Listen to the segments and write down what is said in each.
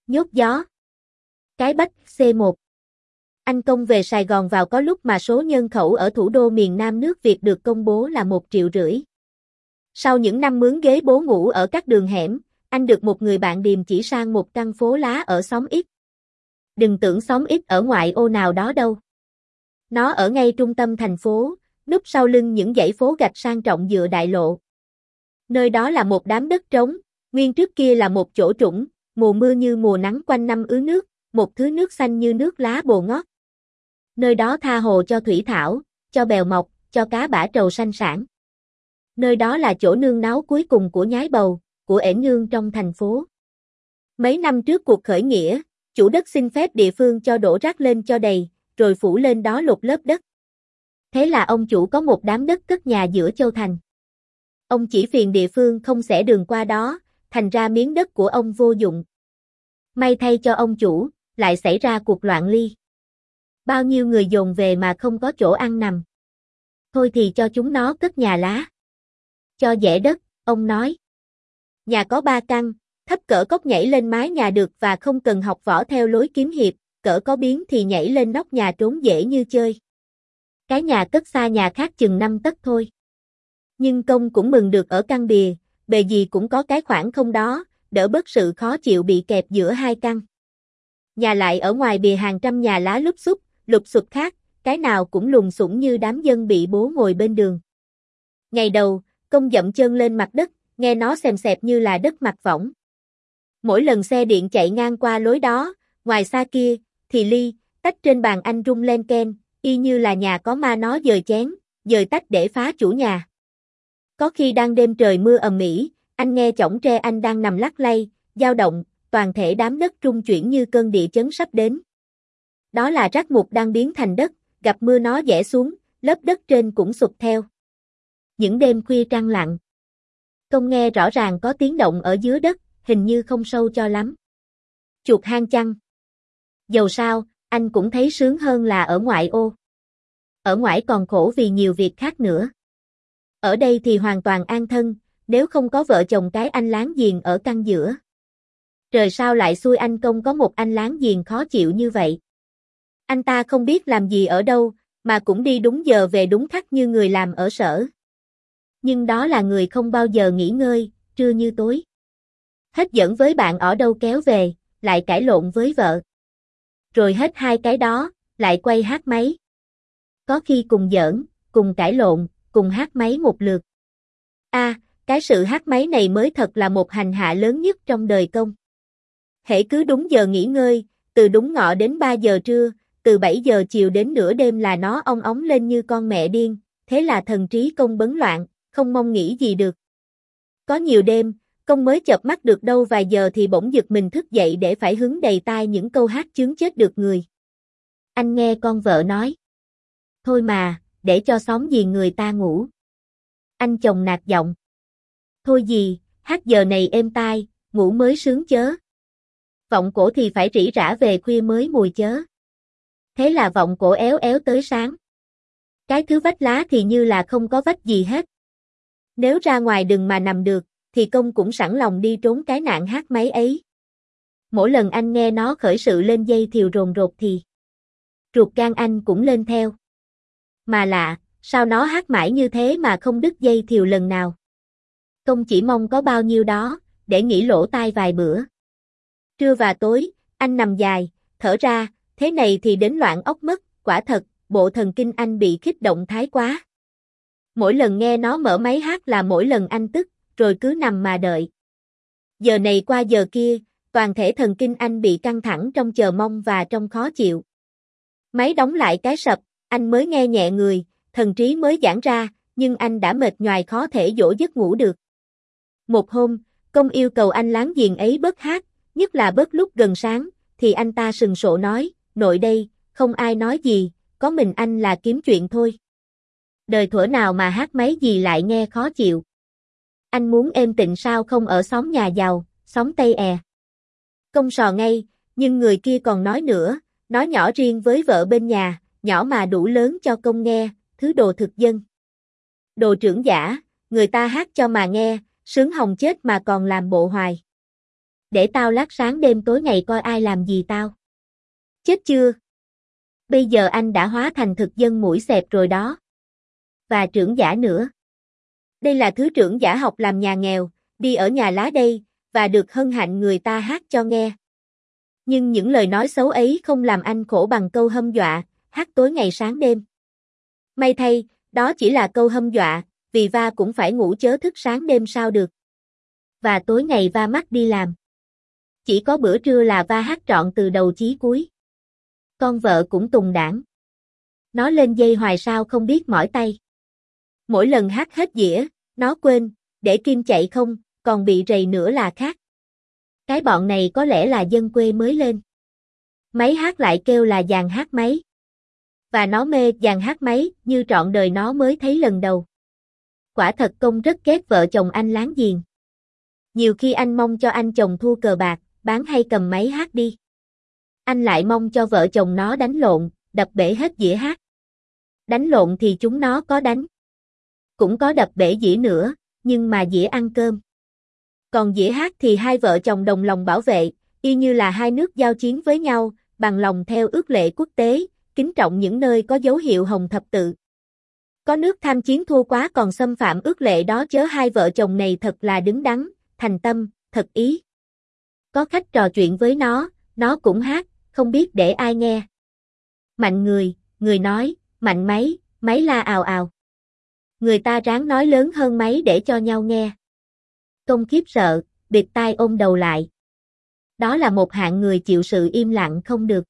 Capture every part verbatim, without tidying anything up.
Nhốt gió. Cái Bách C một. Anh Công về Sài Gòn vào có lúc mà số nhân khẩu ở thủ đô miền Nam nước Việt được công bố là một triệu rưỡi. Sau những năm mướn ghế bố ngủ ở các đường hẻm, anh được một người bạn điềm chỉ sang một căn phố lá ở xóm X. Đừng tưởng xóm X ở ngoại ô nào đó đâu. Nó ở ngay trung tâm thành phố, núp sau lưng những dãy phố gạch sang trọng dựa đại lộ. Nơi đó là một đám đất trống, nguyên trước kia là một chỗ trũng, mùa mưa như mùa nắng quanh năm ứ nước, một thứ nước xanh như nước lá bồ ngót. Nơi đó tha hồ cho thủy thảo, cho bèo mọc, cho cá bả trầu sanh sản. Nơi đó là chỗ nương náu cuối cùng của nhái bầu, của ẻn nương trong thành phố. Mấy năm trước cuộc khởi nghĩa, chủ đất xin phép địa phương cho đổ rác lên cho đầy, rồi phủ lên đó lột lớp đất. Thế là ông chủ có một đám đất cất nhà giữa châu thành. Ông chỉ phiền địa phương không xẻ đường qua đó, thành ra miếng đất của ông vô dụng. May thay cho ông chủ, lại xảy ra cuộc loạn ly. Bao nhiêu người dồn về mà không có chỗ ăn nằm. Thôi thì cho chúng nó cất nhà lá. Cho dễ đất, ông nói. Nhà có ba căn, thấp cỡ cốc nhảy lên mái nhà được và không cần học võ theo lối kiếm hiệp, cỡ có biến thì nhảy lên nóc nhà trốn dễ như chơi. Cái nhà cất xa nhà khác chừng năm tấc thôi. Nhưng Công cũng mừng được ở căn bìa, bề gì cũng có cái khoảng không đó, đỡ bớt sự khó chịu bị kẹp giữa hai căn. Nhà lại ở ngoài bìa hàng trăm nhà lá lúp xúp, lục xụp khác, cái nào cũng lùng xủng như đám dân bị bố ngồi bên đường. Ngày đầu, Công dậm chân lên mặt đất, nghe nó xèm xẹp như là đất mặt võng. Mỗi lần xe điện chạy ngang qua lối đó, ngoài xa kia, thì ly, tách trên bàn anh rung len ken, y như là nhà có ma nó dời chén, dời tách để phá chủ nhà. Có khi đang đêm trời mưa ầm ĩ, anh nghe chõng tre anh đang nằm lắc lay, dao động, toàn thể đám đất rung chuyển như cơn địa chấn sắp đến. Đó là rác mục đang biến thành đất, gặp mưa nó giẽ xuống, lớp đất trên cũng sụp theo. Những đêm khuya trăng lặng, Công nghe rõ ràng có tiếng động ở dưới đất, hình như không sâu cho lắm. Chuột hang chăng? Dầu sao, anh cũng thấy sướng hơn là ở ngoại ô. Ở ngoại còn khổ vì nhiều việc khác nữa. Ở đây thì hoàn toàn an thân, nếu không có vợ chồng cái anh láng giềng ở căn giữa. Trời sao lại xui anh Công có một anh láng giềng khó chịu như vậy. Anh ta không biết làm gì ở đâu, mà cũng đi đúng giờ về đúng khắc như người làm ở sở. Nhưng đó là người không bao giờ nghỉ ngơi, trưa như tối. Hết giỡn với bạn ở đâu kéo về, lại cãi lộn với vợ. Rồi hết hai cái đó, lại quay hát máy. Có khi cùng giỡn, cùng cãi lộn, cùng hát máy một lượt. A, à, cái sự hát máy này mới thật là một hành hạ lớn nhất trong đời Công. Hễ cứ đúng giờ nghỉ ngơi, từ đúng ngọ đến ba giờ trưa, từ bảy giờ chiều đến nửa đêm là nó ong óng lên như con mẹ điên, thế là thần trí Công bấn loạn, không mong nghĩ gì được. Có nhiều đêm, Công mới chợp mắt được đâu vài giờ thì bỗng giật mình thức dậy để phải hứng đầy tai những câu hát chướng chết được người. Anh nghe con vợ nói. Thôi mà, để cho xóm giềng người ta ngủ. Anh chồng nạt giọng. Thôi gì, hát giờ này êm tai, ngủ mới sướng chớ. Vọng cổ thì phải rỉ rả về khuya mới mùi chớ. Thế là vọng cổ éo éo tới sáng. Cái thứ vách lá thì như là không có vách gì hết. Nếu ra ngoài đừng mà nằm được, thì Công cũng sẵn lòng đi trốn cái nạn hát máy ấy. Mỗi lần anh nghe nó khởi sự lên dây thiều rồn rột thì ruột gan anh cũng lên theo. Mà lạ, sao nó hát mãi như thế mà không đứt dây thiều lần nào. Công chỉ mong có bao nhiêu đó, để nghỉ lỗ tai vài bữa. Trưa và tối, anh nằm dài, thở ra, thế này thì đến loạn óc mất, quả thật, bộ thần kinh anh bị kích động thái quá. Mỗi lần nghe nó mở máy hát là mỗi lần anh tức, rồi cứ nằm mà đợi. Giờ này qua giờ kia, toàn thể thần kinh anh bị căng thẳng trong chờ mong và trong khó chịu. Máy đóng lại cái sập, anh mới nghe nhẹ người, thần trí mới giãn ra, nhưng anh đã mệt nhoài khó thể dỗ giấc ngủ được. Một hôm, Công yêu cầu anh láng giềng ấy bớt hát, nhất là bớt lúc gần sáng, thì anh ta sừng sộ nói, nội đây, không ai nói gì, có mình anh là kiếm chuyện thôi. Đời thuở nào mà hát mấy gì lại nghe khó chịu. Anh muốn êm tịnh sao không ở xóm nhà giàu, xóm Tây è. Công sò ngay, nhưng người kia còn nói nữa, nói nhỏ riêng với vợ bên nhà, nhỏ mà đủ lớn cho Công nghe, thứ đồ thực dân. Đồ trưởng giả, người ta hát cho mà nghe, sướng hồng chết mà còn làm bộ hoài. Để tao lát sáng đêm tối ngày coi ai làm gì tao. Chết chưa? Bây giờ anh đã hóa thành thực dân mũi xẹp rồi đó. Và trưởng giả nữa. Đây là thứ trưởng giả học làm nhà nghèo, đi ở nhà lá đây, và được hân hạnh người ta hát cho nghe. Nhưng những lời nói xấu ấy không làm anh khổ bằng câu hâm dọa, hát tối ngày sáng đêm. May thay, đó chỉ là câu hâm dọa, vì va cũng phải ngủ chớ thức sáng đêm sao được. Và tối ngày va mắt đi làm. Chỉ có bữa trưa là va hát trọn từ đầu chí cuối. Con vợ cũng tùng đảng. Nó lên dây hoài sao không biết mỏi tay. Mỗi lần hát hết dĩa, nó quên, để kim chạy không, còn bị rầy nữa là khác. Cái bọn này có lẽ là dân quê mới lên. Máy hát lại kêu là dàn hát máy. Và nó mê dàn hát máy như trọn đời nó mới thấy lần đầu. Quả thật Công rất ghét vợ chồng anh láng giềng. Nhiều khi anh mong cho anh chồng thua cờ bạc, bán hay cầm máy hát đi. Anh lại mong cho vợ chồng nó đánh lộn, đập bể hết dĩa hát. Đánh lộn thì chúng nó có đánh. Cũng có đập bể dĩa nữa, nhưng mà dĩa ăn cơm. Còn dĩa hát thì hai vợ chồng đồng lòng bảo vệ, y như là hai nước giao chiến với nhau, bằng lòng theo ước lệ quốc tế, kính trọng những nơi có dấu hiệu hồng thập tự. Có nước tham chiến thua quá còn xâm phạm ước lệ đó chớ hai vợ chồng này thật là đứng đắn, thành tâm, thật ý. Có khách trò chuyện với nó, nó cũng hát, không biết để ai nghe. Mạnh người, người nói, mạnh máy, máy la ào ào. Người ta ráng nói lớn hơn máy để cho nhau nghe. Công khiếp sợ, bịt tai ôm đầu lại. Đó là một hạng người chịu sự im lặng không được.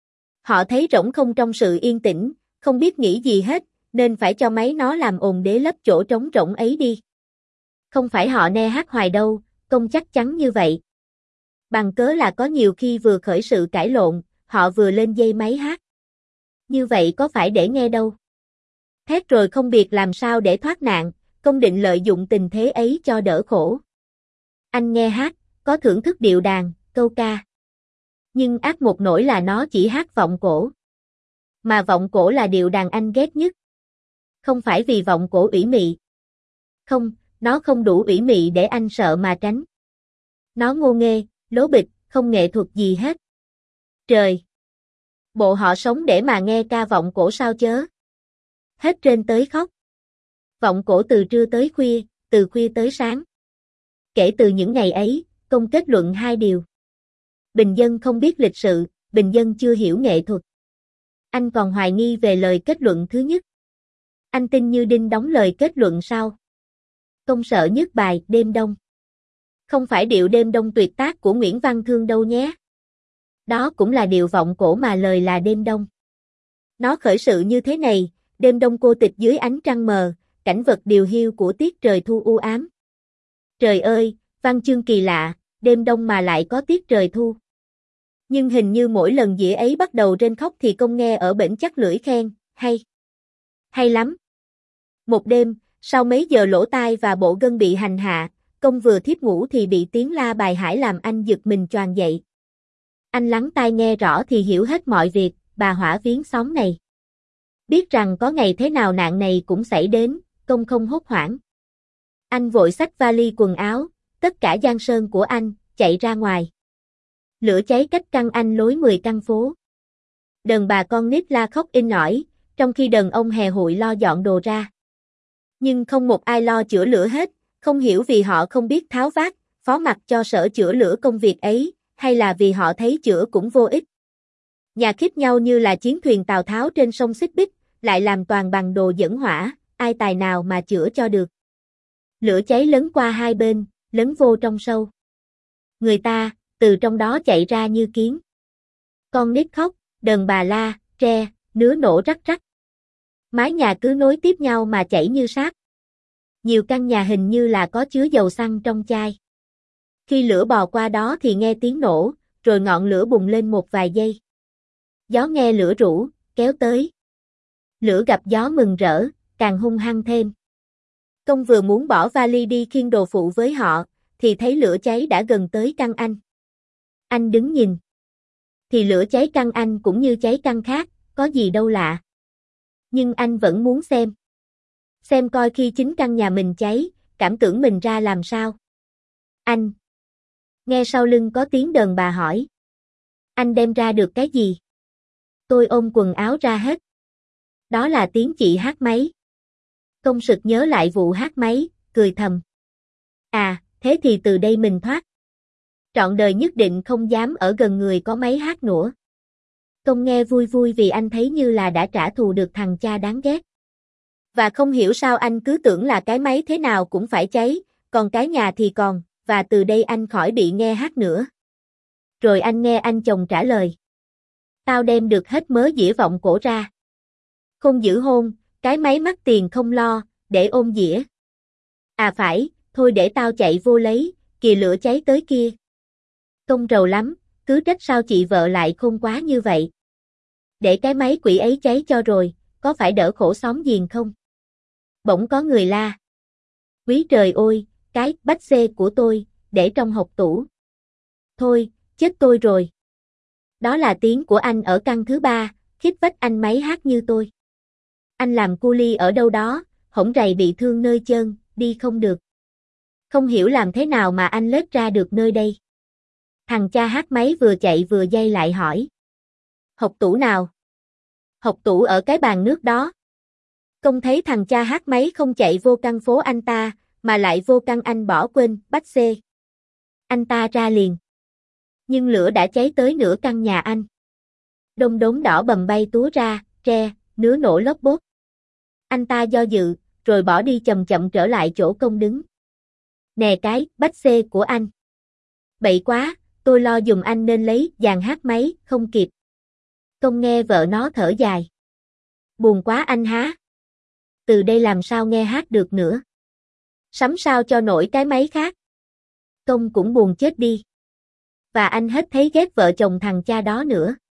Họ thấy rỗng không trong sự yên tĩnh, không biết nghĩ gì hết, nên phải cho máy nó làm ồn để lấp chỗ trống rỗng ấy đi. Không phải họ ne hát hoài đâu, Công chắc chắn như vậy. Bằng cớ là có nhiều khi vừa khởi sự cãi lộn, họ vừa lên dây máy hát. Như vậy có phải để nghe đâu. Thét rồi không biết làm sao để thoát nạn, Công định lợi dụng tình thế ấy cho đỡ khổ. Anh nghe hát, có thưởng thức điệu đàn, câu ca. Nhưng ác một nỗi là nó chỉ hát vọng cổ. Mà vọng cổ là điệu đàn anh ghét nhất. Không phải vì vọng cổ ủy mị. Không, nó không đủ ủy mị để anh sợ mà tránh. Nó ngô nghê, lố bịch, không nghệ thuật gì hết. Trời! Bộ họ sống để mà nghe ca vọng cổ sao chớ. Hết trên tới khóc. Vọng cổ từ trưa tới khuya, từ khuya tới sáng. Kể từ những ngày ấy, Công kết luận hai điều. Bình dân không biết lịch sự, bình dân chưa hiểu nghệ thuật. Anh còn hoài nghi về lời kết luận thứ nhất. Anh tin như đinh đóng lời kết luận sau. Công sợ nhất bài Đêm Đông. Không phải điệu Đêm Đông tuyệt tác của Nguyễn Văn Thương đâu nhé. Đó cũng là điệu vọng cổ mà lời là Đêm Đông. Nó khởi sự như thế này, đêm đông cô tịch dưới ánh trăng mờ, cảnh vật điều hiu của tiết trời thu u ám. Trời ơi, văn chương kỳ lạ, đêm đông mà lại có tiết trời thu. Nhưng hình như mỗi lần dĩa ấy bắt đầu rên khóc thì Công nghe ở bển chắc lưỡi khen, hay. Hay lắm. Một đêm, sau mấy giờ lỗ tai và bộ gân bị hành hạ, Công vừa thiếp ngủ thì bị tiếng la bài hải làm anh giật mình choàng dậy. Anh lắng tai nghe rõ thì hiểu hết mọi việc, bà hỏa viếng xóm này. Biết rằng có ngày thế nào nạn này cũng xảy đến, Công không hốt hoảng. Anh vội xách vali quần áo, tất cả giang sơn của anh, chạy ra ngoài. Lửa cháy cách căn anh lối mười căn phố. Đàn bà con nít la khóc in ỏi, trong khi đàn ông hè hụi lo dọn đồ ra. Nhưng không một ai lo chữa lửa hết, không hiểu vì họ không biết tháo vát, phó mặc cho sở chữa lửa công việc ấy, hay là vì họ thấy chữa cũng vô ích. Nhà khít nhau như là chiến thuyền Tào Tháo trên sông Xích Bích, lại làm toàn bằng đồ dẫn hỏa, ai tài nào mà chữa cho được. Lửa cháy lấn qua hai bên, lấn vô trong sâu. Người ta, từ trong đó chạy ra như kiến. Con nít khóc, đàn bà la, tre, nứa nổ rắc rắc. Mái nhà cứ nối tiếp nhau mà chảy như sáp. Nhiều căn nhà hình như là có chứa dầu xăng trong chai. Khi lửa bò qua đó thì nghe tiếng nổ, rồi ngọn lửa bùng lên một vài giây. Gió nghe lửa rủ, kéo tới. Lửa gặp gió mừng rỡ, càng hung hăng thêm. Công vừa muốn bỏ vali đi khiêng đồ phụ với họ, thì thấy lửa cháy đã gần tới căn anh. Anh đứng nhìn. Thì lửa cháy căn anh cũng như cháy căn khác, có gì đâu lạ. Nhưng anh vẫn muốn xem. Xem coi khi chính căn nhà mình cháy, cảm tưởng mình ra làm sao. Anh. Nghe sau lưng có tiếng đờn bà hỏi. Anh đem ra được cái gì? Tôi ôm quần áo ra hết. Đó là tiếng chị hát máy. Công sực nhớ lại vụ hát máy, cười thầm. À, thế thì từ đây mình thoát. Trọn đời nhất định không dám ở gần người có máy hát nữa. Công nghe vui vui vì anh thấy như là đã trả thù được thằng cha đáng ghét. Và không hiểu sao anh cứ tưởng là cái máy thế nào cũng phải cháy, còn cái nhà thì còn, và từ đây anh khỏi bị nghe hát nữa. Rồi anh nghe anh chồng trả lời. Tao đem được hết mớ dĩa vọng cổ ra. Không giữ hôn, cái máy mắc tiền không lo, để ôm dĩa. À phải, thôi để tao chạy vô lấy, kìa lửa cháy tới kia. Công rầu lắm, cứ trách sao chị vợ lại khôn quá như vậy. Để cái máy quỷ ấy cháy cho rồi, có phải đỡ khổ xóm giềng không? Bỗng có người la. Quý trời ơi, cái bách xê của tôi, để trong hộc tủ. Thôi, chết tôi rồi. Đó là tiếng của anh ở căn thứ ba, khít vách anh máy hát như tôi. Anh làm cu li ở đâu đó, hổng rày bị thương nơi chân, đi không được. Không hiểu làm thế nào mà anh lết ra được nơi đây. Thằng cha hát máy vừa chạy vừa dây lại hỏi. Hộc tủ nào? Hộc tủ ở cái bàn nước đó. Công thấy thằng cha hát máy không chạy vô căn phố anh ta, mà lại vô căn anh bỏ quên, bách xê. Anh ta ra liền. Nhưng lửa đã cháy tới nửa căn nhà anh. Đông đốm đỏ bầm bay túa ra, tre, nứa nổ lốp bốp. Anh ta do dự, rồi bỏ đi chậm chậm trở lại chỗ Công đứng. Nè cái, bách xê của anh. Bậy quá, tôi lo giùm anh nên lấy dàn hát máy, không kịp. Công nghe vợ nó thở dài. Buồn quá anh há. Từ đây làm sao nghe hát được nữa. Sắm sao cho nổi cái máy khác. Công cũng buồn chết đi. Và anh hết thấy ghét vợ chồng thằng cha đó nữa.